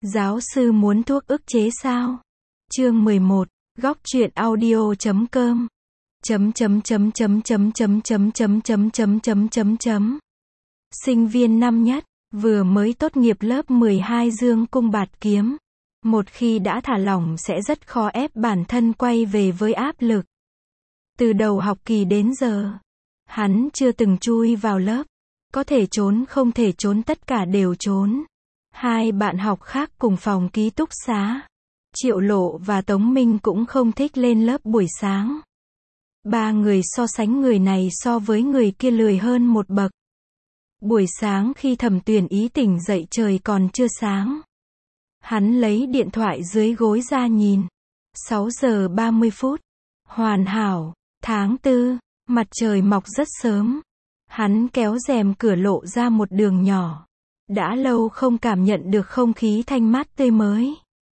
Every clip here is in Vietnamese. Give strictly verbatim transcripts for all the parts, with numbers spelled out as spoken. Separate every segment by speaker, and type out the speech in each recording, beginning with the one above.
Speaker 1: Giáo sư muốn thuốc ức chế sao? Chương mười một, góc truyện audio chấm com. Chấm chấm chấm chấm chấm chấm chấm chấm chấm chấm chấm chấm chấm. Sinh viên năm nhất, vừa mới tốt nghiệp lớp mười hai dương cung bạt kiếm. Một khi đã thả lỏng sẽ rất khó ép bản thân quay về với áp lực. Từ đầu học kỳ đến giờ, hắn chưa từng chui vào lớp. Có thể trốn không thể trốn tất cả đều trốn. Hai bạn học khác cùng phòng ký túc xá, Triệu Lộ và Tống Minh cũng không thích lên lớp buổi sáng. Ba người so sánh người này so với người kia lười hơn một bậc. Buổi sáng khi Thẩm Tuyển Ý tỉnh dậy trời còn chưa sáng. Hắn lấy điện thoại dưới gối ra nhìn. sáu giờ ba mươi phút. Hoàn hảo. Tháng tư. Mặt trời mọc rất sớm. Hắn kéo rèm cửa lộ ra một đường nhỏ. Đã lâu không cảm nhận được không khí thanh mát tươi mới.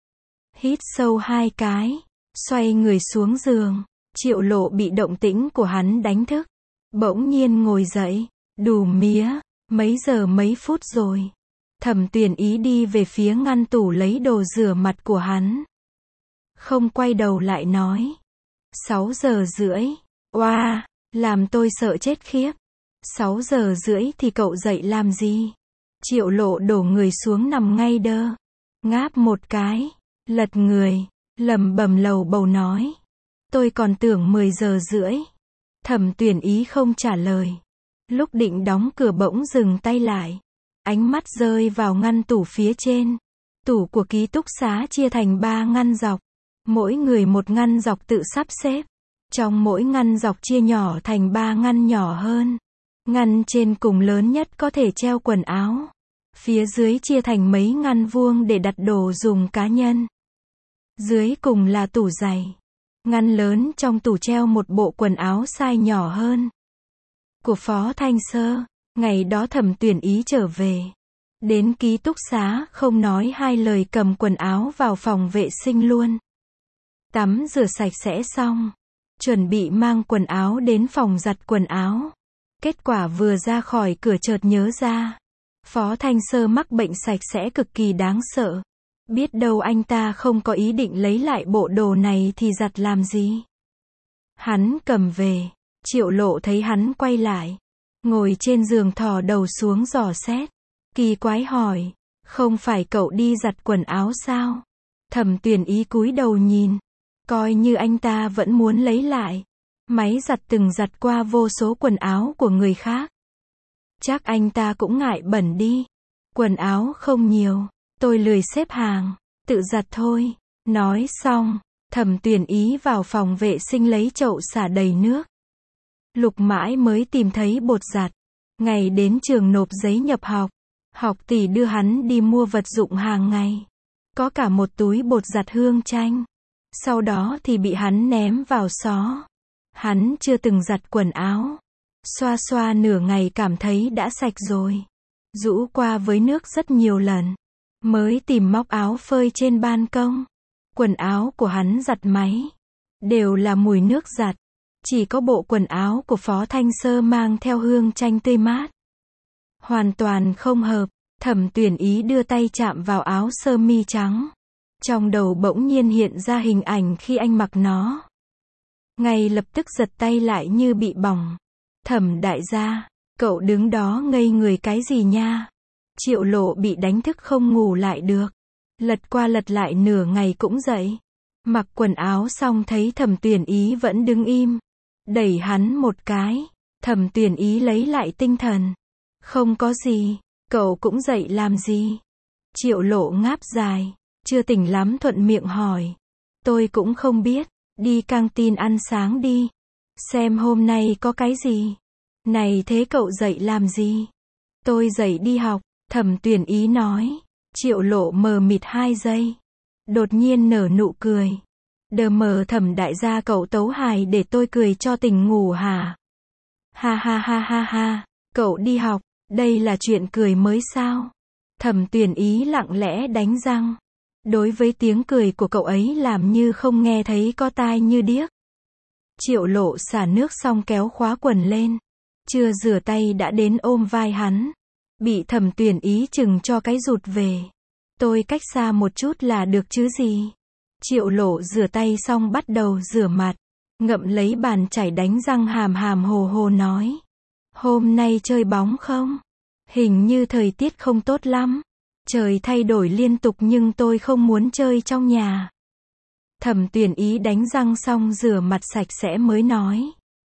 Speaker 1: Hít sâu hai cái. Xoay người xuống giường. Triệu Lộ bị động tĩnh của hắn đánh thức. Bỗng nhiên ngồi dậy. Đù mía. Mấy giờ mấy phút rồi. Thẩm Tuyển Ý đi về phía ngăn tủ lấy đồ rửa mặt của hắn. Không quay đầu lại nói. Sáu giờ rưỡi. Oa, làm tôi sợ chết khiếp. Sáu giờ rưỡi thì cậu dậy làm gì? Triệu Lộ đổ người xuống nằm ngay đơ. Ngáp một cái. Lật người. Lẩm bẩm lầu bầu nói. Tôi còn tưởng mười giờ rưỡi. Thẩm Tuyển Ý không trả lời. Lúc định đóng cửa bỗng dừng tay lại. Ánh mắt rơi vào ngăn tủ phía trên. Tủ của ký túc xá chia thành ba ngăn dọc. Mỗi người một ngăn dọc tự sắp xếp. Trong mỗi ngăn dọc chia nhỏ thành ba ngăn nhỏ hơn. Ngăn trên cùng lớn nhất có thể treo quần áo. Phía dưới chia thành mấy ngăn vuông để đặt đồ dùng cá nhân. Dưới cùng là tủ giày. Ngăn lớn trong tủ treo một bộ quần áo size nhỏ hơn. Của Phó Thanh Sơ. Ngày đó Thẩm Tuyển Ý trở về. Đến ký túc xá không nói hai lời cầm quần áo vào phòng vệ sinh luôn. Tắm rửa sạch sẽ xong. Chuẩn bị mang quần áo đến phòng giặt quần áo. Kết quả vừa ra khỏi cửa chợt nhớ ra. Phó Thanh Sơ mắc bệnh sạch sẽ cực kỳ đáng sợ. Biết đâu anh ta không có ý định lấy lại bộ đồ này thì giặt làm gì. Hắn cầm về. Triệu Lộ thấy hắn quay lại. Ngồi trên giường thò đầu xuống dò xét. Kỳ quái hỏi. Không phải cậu đi giặt quần áo sao? Thẩm Tuyển Ý cúi đầu nhìn. Coi như anh ta vẫn muốn lấy lại. Máy giặt từng giặt qua vô số quần áo của người khác. Chắc anh ta cũng ngại bẩn đi. Quần áo không nhiều. Tôi lười xếp hàng. Tự giặt thôi. Nói xong. Thẩm Tuyển Ý vào phòng vệ sinh lấy chậu xả đầy nước. Lục mãi mới tìm thấy bột giặt. Ngày đến trường nộp giấy nhập học. Học tỷ đưa hắn đi mua vật dụng hàng ngày. Có cả một túi bột giặt hương chanh. Sau đó thì bị hắn ném vào xó. Hắn chưa từng giặt quần áo. Xoa xoa nửa ngày cảm thấy đã sạch rồi. Rũ qua với nước rất nhiều lần. Mới tìm móc áo phơi trên ban công. Quần áo của hắn giặt máy. Đều là mùi nước giặt. Chỉ có bộ quần áo của Phó Thanh Sơ mang theo hương chanh tươi mát. Hoàn toàn không hợp. Thẩm Tuyển Ý đưa tay chạm vào áo sơ mi trắng. Trong đầu bỗng nhiên hiện ra hình ảnh khi anh mặc nó. Ngay lập tức giật tay lại như bị bỏng. Thẩm đại gia, cậu đứng đó ngây người cái gì nha? Triệu Lộ bị đánh thức không ngủ lại được. Lật qua lật lại nửa ngày cũng dậy. Mặc quần áo xong thấy Thẩm Tuyển Ý vẫn đứng im. Đẩy hắn một cái. Thẩm Tuyển Ý lấy lại tinh thần. Không có gì. Cậu cũng dậy làm gì? Triệu Lộ ngáp dài. Chưa tỉnh lắm thuận miệng hỏi. Tôi cũng không biết. Đi căng tin ăn sáng đi. Xem hôm nay có cái gì. Này thế cậu dậy làm gì? Tôi dậy đi học. Thẩm Tuyển Ý nói. Triệu Lộ mờ mịt hai giây. Đột nhiên nở nụ cười. Đờ mờ Thẩm đại gia cậu tấu hài để tôi cười cho tỉnh ngủ hả? Ha ha ha ha ha. Cậu đi học. Đây là chuyện cười mới sao? Thẩm Tuyển Ý lặng lẽ đánh răng. Đối với tiếng cười của cậu ấy làm như không nghe thấy có tai như điếc. Triệu Lộ xả nước xong kéo khóa quần lên. Chưa rửa tay đã đến ôm vai hắn. Bị Thẩm Tuyển Ý chừng cho cái rụt về. Tôi cách xa một chút là được chứ gì. Triệu Lộ rửa tay xong bắt đầu rửa mặt. Ngậm lấy bàn chải đánh răng hàm hàm hồ hồ nói. Hôm nay chơi bóng không? Hình như thời tiết không tốt lắm. Trời thay đổi liên tục nhưng tôi không muốn chơi trong nhà. Thẩm Tuyển Ý đánh răng xong rửa mặt sạch sẽ mới nói.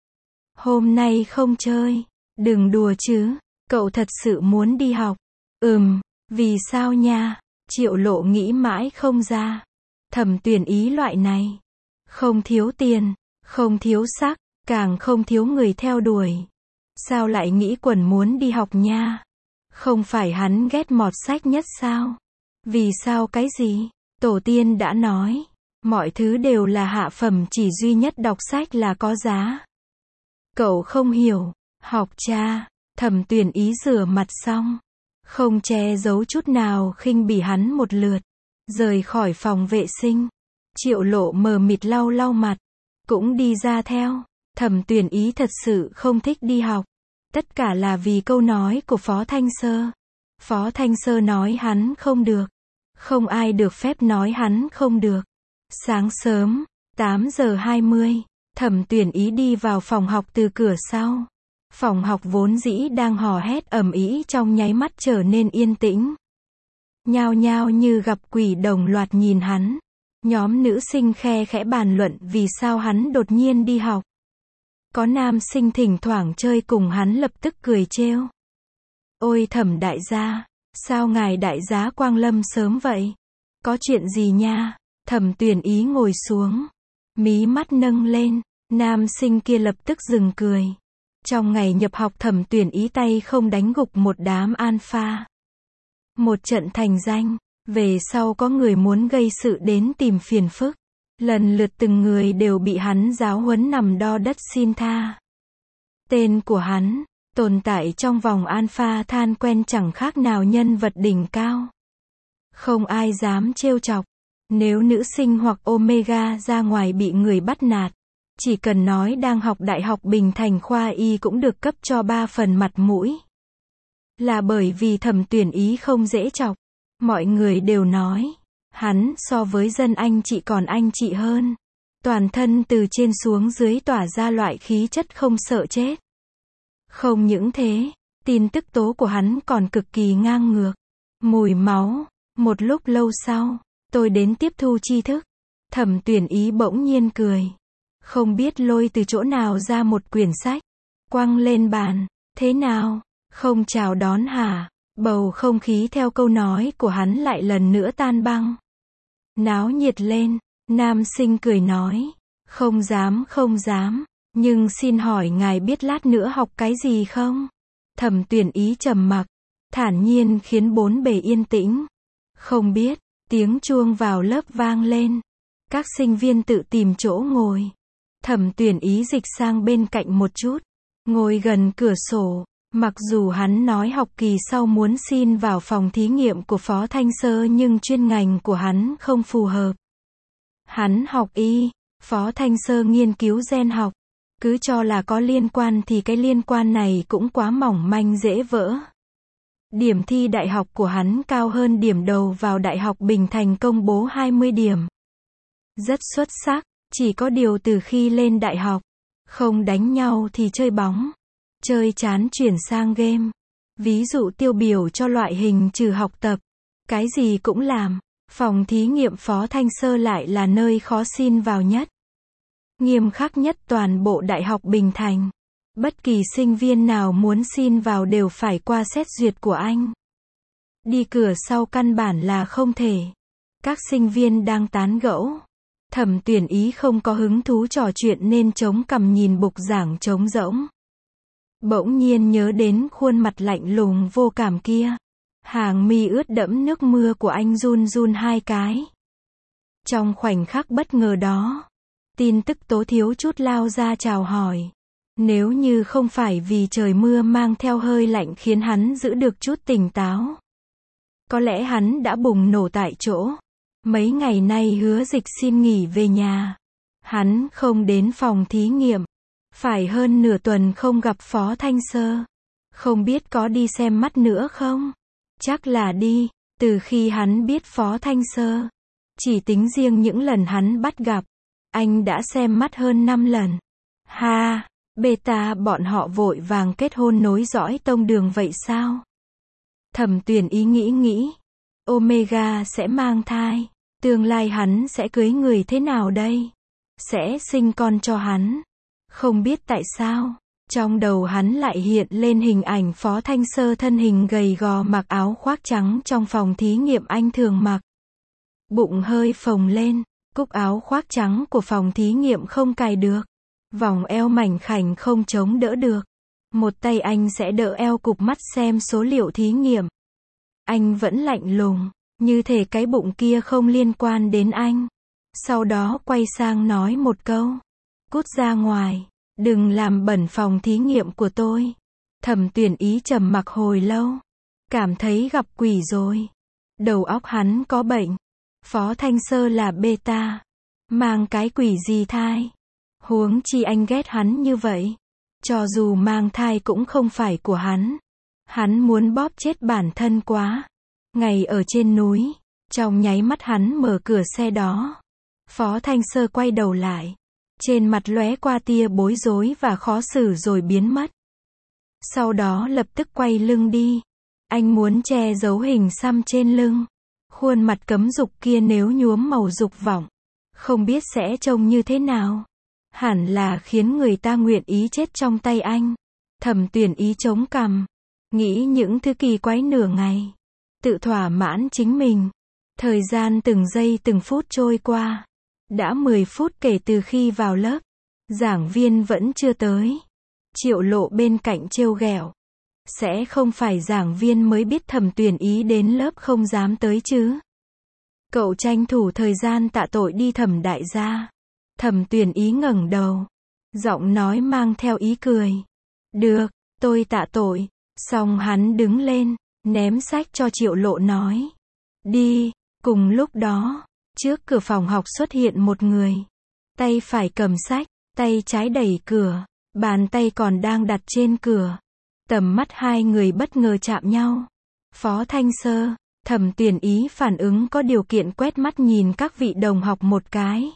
Speaker 1: Hôm nay không chơi. Đừng đùa chứ. Cậu thật sự muốn đi học. Ừm, vì sao nha? Triệu Lộ nghĩ mãi không ra. Thẩm Tuyển Ý loại này. Không thiếu tiền, không thiếu sắc, càng không thiếu người theo đuổi. Sao lại nghĩ quẩn muốn đi học nha? Không phải hắn ghét mọt sách nhất sao? Vì sao cái gì? Tổ tiên đã nói. Mọi thứ đều là hạ phẩm, chỉ duy nhất đọc sách là có giá. Cậu không hiểu. Học cha. Thẩm Tuyển Ý rửa mặt xong. Không che giấu chút nào khinh bỉ hắn một lượt. Rời khỏi phòng vệ sinh. Triệu Lộ mờ mịt lau lau mặt. Cũng đi ra theo. Thẩm Tuyển Ý thật sự không thích đi học. Tất cả là vì câu nói của Phó Thanh Sơ. Phó Thanh Sơ nói hắn không được. Không ai được phép nói hắn không được. Sáng sớm, tám giờ hai mươi, Thẩm Tuyển Ý đi vào phòng học từ cửa sau. Phòng học vốn dĩ đang hò hét ầm ĩ trong nháy mắt trở nên yên tĩnh. Nhao nhao như gặp quỷ đồng loạt nhìn hắn. Nhóm nữ sinh khe khẽ bàn luận vì sao hắn đột nhiên đi học. Có nam sinh thỉnh thoảng chơi cùng hắn lập tức cười trêu. Ôi Thẩm đại gia, sao ngài đại giá quang lâm sớm vậy? Có chuyện gì nha? Thẩm Tuyển Ý ngồi xuống. Mí mắt nâng lên, nam sinh kia lập tức dừng cười. Trong ngày nhập học Thẩm Tuyển Ý tay không đánh gục một đám alpha. Một trận thành danh, về sau có người muốn gây sự đến tìm phiền phức. Lần lượt từng người đều bị hắn giáo huấn nằm đo đất xin tha. Tên của hắn, tồn tại trong vòng alpha than quen chẳng khác nào nhân vật đỉnh cao. Không ai dám trêu chọc. Nếu nữ sinh hoặc Omega ra ngoài bị người bắt nạt, chỉ cần nói đang học Đại học Bình Thành khoa Y cũng được cấp cho ba phần mặt mũi. Là bởi vì Thẩm Tuyển Ý không dễ chọc. Mọi người đều nói, hắn so với dân anh chị còn anh chị hơn. Toàn thân từ trên xuống dưới tỏa ra loại khí chất không sợ chết. Không những thế, tin tức tố của hắn còn cực kỳ ngang ngược. Mùi máu. Một lúc lâu sau, tôi đến tiếp thu tri thức. Thẩm Tuyển Ý bỗng nhiên cười. Không biết lôi từ chỗ nào ra một quyển sách. Quăng lên bàn. Thế nào? Không chào đón hả? Bầu không khí theo câu nói của hắn lại lần nữa tan băng. Náo nhiệt lên. Nam sinh cười nói. Không dám không dám. Nhưng xin hỏi ngài biết lát nữa học cái gì không? Thẩm Tuyển Ý trầm mặc. Thản nhiên khiến bốn bề yên tĩnh. Không biết. Tiếng chuông vào lớp vang lên. Các sinh viên tự tìm chỗ ngồi. Thẩm Tuyển Ý dịch sang bên cạnh một chút. Ngồi gần cửa sổ. Mặc dù hắn nói học kỳ sau muốn xin vào phòng thí nghiệm của Phó Thanh Sơ nhưng chuyên ngành của hắn không phù hợp. Hắn học y, Phó Thanh Sơ nghiên cứu gen học. Cứ cho là có liên quan thì cái liên quan này cũng quá mỏng manh dễ vỡ. Điểm thi đại học của hắn cao hơn điểm đầu vào Đại học Bình Thành công bố hai mươi điểm. Rất xuất sắc, chỉ có điều từ khi lên đại học, không đánh nhau thì chơi bóng. Chơi chán chuyển sang game. Ví dụ tiêu biểu cho loại hình trừ học tập. Cái gì cũng làm. Phòng thí nghiệm Phó Thanh Sơ lại là nơi khó xin vào nhất. Nghiêm khắc nhất toàn bộ Đại học Bình Thành. Bất kỳ sinh viên nào muốn xin vào đều phải qua xét duyệt của anh. Đi cửa sau căn bản là không thể. Các sinh viên đang tán gẫu. Thẩm Tuyển Ý không có hứng thú trò chuyện nên chống cằm nhìn bục giảng trống rỗng. Bỗng nhiên nhớ đến khuôn mặt lạnh lùng vô cảm kia. Hàng mi ướt đẫm nước mưa của anh run run hai cái. Trong khoảnh khắc bất ngờ đó, tin tức tố thiếu chút lao ra chào hỏi. Nếu như không phải vì trời mưa mang theo hơi lạnh khiến hắn giữ được chút tỉnh táo, có lẽ hắn đã bùng nổ tại chỗ. Mấy ngày nay Hứa Dịch xin nghỉ về nhà. Hắn không đến phòng thí nghiệm. Phải hơn nửa tuần không gặp Phó Thanh Sơ. Không biết có đi xem mắt nữa không? Chắc là đi. Từ khi hắn biết Phó Thanh Sơ, chỉ tính riêng những lần hắn bắt gặp, anh đã xem mắt hơn năm lần. Ha, beta bọn họ vội vàng kết hôn nối dõi tông đường vậy sao? Thẩm Tuyền Ý nghĩ nghĩ, Omega sẽ mang thai, tương lai hắn sẽ cưới người thế nào đây? Sẽ sinh con cho hắn. Không biết tại sao, trong đầu hắn lại hiện lên hình ảnh Phó Thanh Sơ thân hình gầy gò mặc áo khoác trắng trong phòng thí nghiệm anh thường mặc. Bụng hơi phồng lên, cúc áo khoác trắng của phòng thí nghiệm không cài được. Vòng eo mảnh khảnh không chống đỡ được. Một tay anh sẽ đỡ eo cụp mắt xem số liệu thí nghiệm. Anh vẫn lạnh lùng, như thể cái bụng kia không liên quan đến anh. Sau đó quay sang nói một câu. Cút ra ngoài, đừng làm bẩn phòng thí nghiệm của tôi. Thẩm Tuyền Ý trầm mặc hồi lâu. Cảm thấy gặp quỷ rồi. Đầu óc hắn có bệnh. Phó Thanh Sơ là beta. Mang cái quỷ gì thai. Huống chi anh ghét hắn như vậy. Cho dù mang thai cũng không phải của hắn. Hắn muốn bóp chết bản thân quá. Ngày ở trên núi, trong nháy mắt hắn mở cửa xe đó. Phó Thanh Sơ quay đầu lại. Trên mặt lóe qua tia bối rối và khó xử rồi biến mất. Sau đó lập tức quay lưng đi. Anh muốn che giấu hình xăm trên lưng. Khuôn mặt cấm dục kia nếu nhuốm màu dục vọng, không biết sẽ trông như thế nào. Hẳn là khiến người ta nguyện ý chết trong tay anh. Thẩm Tuyền Ý chống cằm, nghĩ những thứ kỳ quái nửa ngày, tự thỏa mãn chính mình. Thời gian từng giây từng phút trôi qua. Đã mười phút kể từ khi vào lớp. Giảng viên vẫn chưa tới. Triệu Lộ bên cạnh trêu ghẹo. Sẽ không phải giảng viên mới biết Thẩm Tuyền Ý đến lớp không dám tới chứ. Cậu tranh thủ thời gian tạ tội đi Thẩm đại gia. Thẩm Tuyền Ý ngẩng đầu. Giọng nói mang theo ý cười. Được, tôi tạ tội. Xong hắn đứng lên, ném sách cho Triệu Lộ nói. Đi, cùng lúc đó, trước cửa phòng học xuất hiện một người. Tay phải cầm sách, tay trái đẩy cửa, bàn tay còn đang đặt trên cửa. Tầm mắt hai người bất ngờ chạm nhau. Phó Thanh Sơ, Thẩm Tuyền Ý phản ứng có điều kiện quét mắt nhìn các vị đồng học một cái.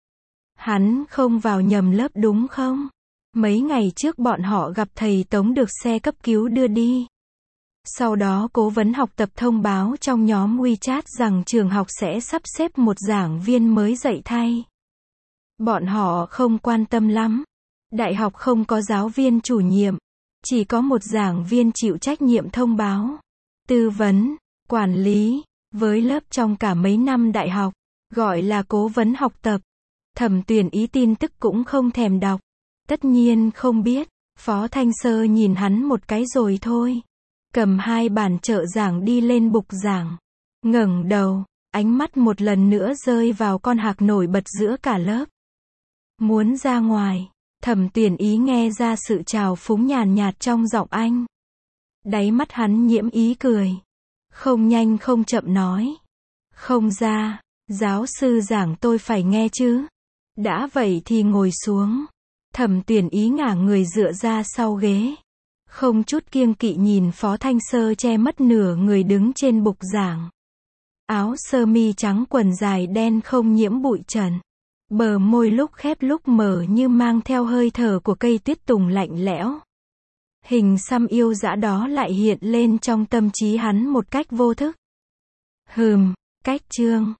Speaker 1: Hắn không vào nhầm lớp đúng không? Mấy ngày trước bọn họ gặp thầy Tống được xe cấp cứu đưa đi. Sau đó cố vấn học tập thông báo trong nhóm WeChat rằng trường học sẽ sắp xếp một giảng viên mới dạy thay. Bọn họ không quan tâm lắm. Đại học không có giáo viên chủ nhiệm. Chỉ có một giảng viên chịu trách nhiệm thông báo, tư vấn, quản lý, với lớp trong cả mấy năm đại học, gọi là cố vấn học tập. Thẩm Tuyền Ý tin tức cũng không thèm đọc. Tất nhiên không biết. Phó Thanh Sơ nhìn hắn một cái rồi thôi. Cầm hai bản trợ giảng đi lên bục giảng. Ngẩng đầu, ánh mắt một lần nữa rơi vào con hạc nổi bật giữa cả lớp. Muốn ra ngoài. Thẩm Tuyền Ý nghe ra sự trào phúng nhàn nhạt trong giọng anh. Đáy mắt hắn nhiễm ý cười. Không nhanh không chậm nói. Không ra, giáo sư giảng tôi phải nghe chứ. Đã vậy thì ngồi xuống. Thẩm Tuyền Ý ngả người dựa ra sau ghế. Không chút kiêng kỵ nhìn Phó Thanh Sơ che mất nửa người đứng trên bục giảng. Áo sơ mi trắng quần dài đen không nhiễm bụi trần. Bờ môi lúc khép lúc mở như mang theo hơi thở của cây tuyết tùng lạnh lẽo. Hình xăm yêu dã đó lại hiện lên trong tâm trí hắn một cách vô thức. Hừm, cách chương.